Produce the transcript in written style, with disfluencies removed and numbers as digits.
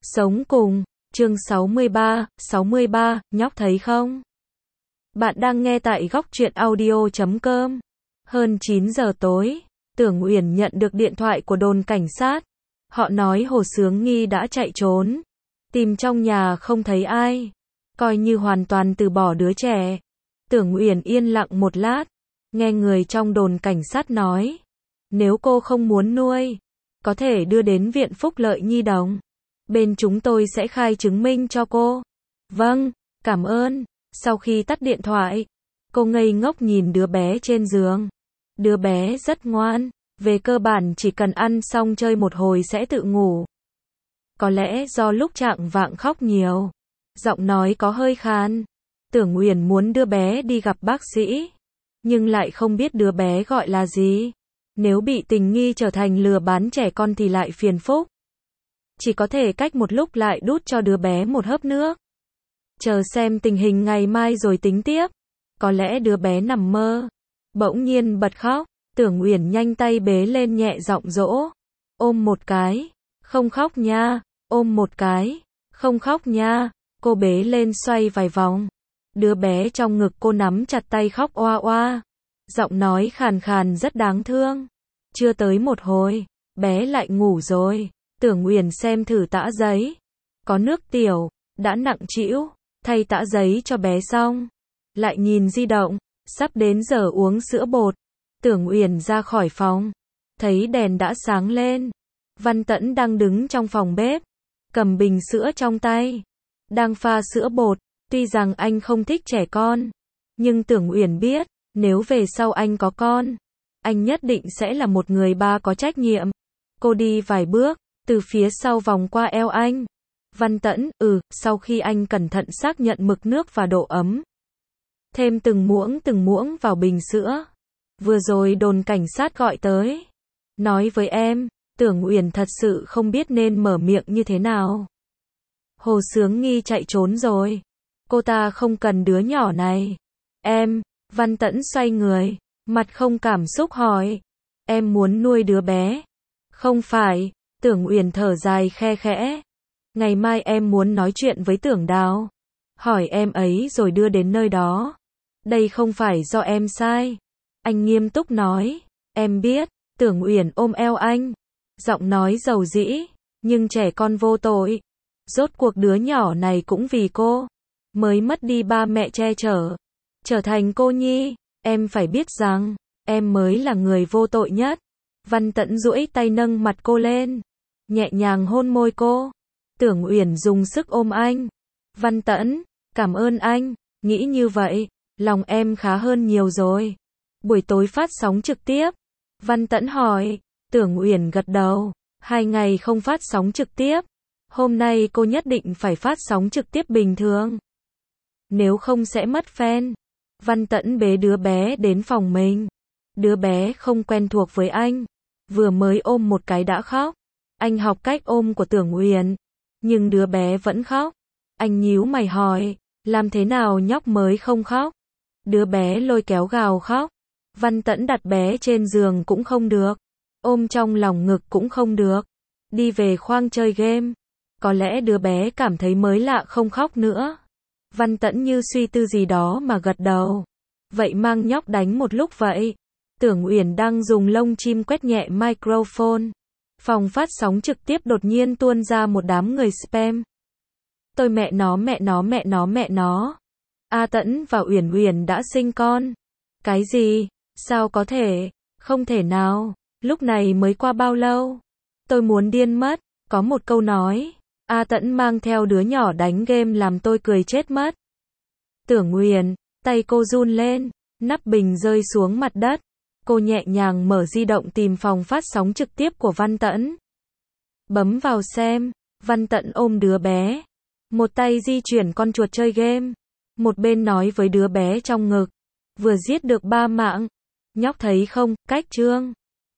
Sống cùng, chương 63, nhóc thấy không? Bạn đang nghe tại góc truyện audio.com. Hơn 9 giờ tối, Tưởng Uyển nhận được điện thoại của đồn cảnh sát. Họ nói Hồ Sướng Nghi đã chạy trốn. Tìm trong nhà không thấy ai. Coi như hoàn toàn từ bỏ đứa trẻ. Tưởng Uyển yên lặng một lát. Nghe người trong đồn cảnh sát nói. Nếu cô không muốn nuôi, có thể đưa đến Viện Phúc Lợi Nhi Đồng. Bên chúng tôi sẽ khai chứng minh cho cô. Vâng, cảm ơn. Sau khi tắt điện thoại, cô ngây ngốc nhìn đứa bé trên giường. Đứa bé rất ngoan, về cơ bản chỉ cần ăn xong chơi một hồi sẽ tự ngủ. Có lẽ do lúc trạng vạng khóc nhiều, giọng nói có hơi khan. Tưởng Uyển muốn đưa bé đi gặp bác sĩ, nhưng lại không biết đứa bé gọi là gì. Nếu bị tình nghi trở thành lừa bán trẻ con thì lại phiền phức. Chỉ có thể cách một lúc lại đút cho đứa bé một hớp nước. Chờ xem tình hình ngày mai rồi tính tiếp. Có lẽ đứa bé nằm mơ, bỗng nhiên bật khóc. Tưởng Uyển nhanh tay bế lên nhẹ giọng dỗ. Ôm một cái, không khóc nha. Ôm một cái, không khóc nha. Cô bế lên xoay vài vòng. Đứa bé trong ngực cô nắm chặt tay khóc oa oa. Giọng nói khàn khàn rất đáng thương. Chưa tới một hồi, bé lại ngủ rồi. Tưởng Uyển xem thử tã giấy. Có nước tiểu, đã nặng trĩu. Thay tã giấy cho bé xong. Lại nhìn di động. Sắp đến giờ uống sữa bột. Tưởng Uyển ra khỏi phòng. Thấy đèn đã sáng lên. Văn Tẫn đang đứng trong phòng bếp. Cầm bình sữa trong tay. Đang pha sữa bột. Tuy rằng anh không thích trẻ con. Nhưng Tưởng Uyển biết. Nếu về sau anh có con, anh nhất định sẽ là một người ba có trách nhiệm. Cô đi vài bước. Từ phía sau vòng qua eo anh. Văn Tẫn, sau khi anh cẩn thận xác nhận mực nước và độ ấm. Thêm từng muỗng vào bình sữa. Vừa rồi đồn cảnh sát gọi tới. Nói với em, Tưởng Uyển thật sự không biết nên mở miệng như thế nào. Hồ Sướng Nghi chạy trốn rồi. Cô ta không cần đứa nhỏ này. Em, Văn Tẫn xoay người, mặt không cảm xúc hỏi. Em muốn nuôi đứa bé. Không phải. Tưởng Uyển thở dài khe khẽ. Ngày mai em muốn nói chuyện với Tưởng Đào. Hỏi em ấy rồi đưa đến nơi đó. Đây không phải do em sai. Anh nghiêm túc nói. Em biết. Tưởng Uyển ôm eo anh. Giọng nói dầu dĩ. Nhưng trẻ con vô tội. Rốt cuộc đứa nhỏ này cũng vì cô. Mới mất đi ba mẹ che chở. Trở thành cô nhi. Em phải biết rằng, em mới là người vô tội nhất. Văn Tẫn duỗi tay nâng mặt cô lên. Nhẹ nhàng hôn môi cô. Tưởng Uyển dùng sức ôm anh. Văn Tẫn, cảm ơn anh. Nghĩ như vậy, lòng em khá hơn nhiều rồi. Buổi tối phát sóng trực tiếp. Văn Tẫn hỏi. Tưởng Uyển gật đầu. 2 ngày không phát sóng trực tiếp. Hôm nay cô nhất định phải phát sóng trực tiếp bình thường. Nếu không sẽ mất fan. Văn Tẫn bế đứa bé đến phòng mình. Đứa bé không quen thuộc với anh. Vừa mới ôm một cái đã khóc. Anh học cách ôm của Tưởng Uyển. Nhưng đứa bé vẫn khóc. Anh nhíu mày hỏi. Làm thế nào nhóc mới không khóc? Đứa bé lôi kéo gào khóc. Văn Tẫn đặt bé trên giường cũng không được. Ôm trong lòng ngực cũng không được. Đi về khoang chơi game. Có lẽ đứa bé cảm thấy mới lạ không khóc nữa. Văn Tẫn như suy tư gì đó mà gật đầu. Vậy mang nhóc đánh một lúc vậy. Tưởng Uyển đang dùng lông chim quét nhẹ microphone. Phòng phát sóng trực tiếp đột nhiên tuôn ra một đám người spam. Tôi mẹ nó. A Tẫn và Uyển Uyển đã sinh con. Cái gì? Sao có thể? Không thể nào. Lúc này mới qua bao lâu? Tôi muốn điên mất. Có một câu nói. A Tẫn mang theo đứa nhỏ đánh game làm tôi cười chết mất. Tưởng Uyển, tay cô run lên. Nắp bình rơi xuống mặt đất. Cô nhẹ nhàng mở di động tìm phòng phát sóng trực tiếp của Văn Tẫn. Bấm vào xem. Văn Tẫn ôm đứa bé. Một tay di chuyển con chuột chơi game. Một bên nói với đứa bé trong ngực. Vừa giết được 3 mạng. Nhóc thấy không, cách chương.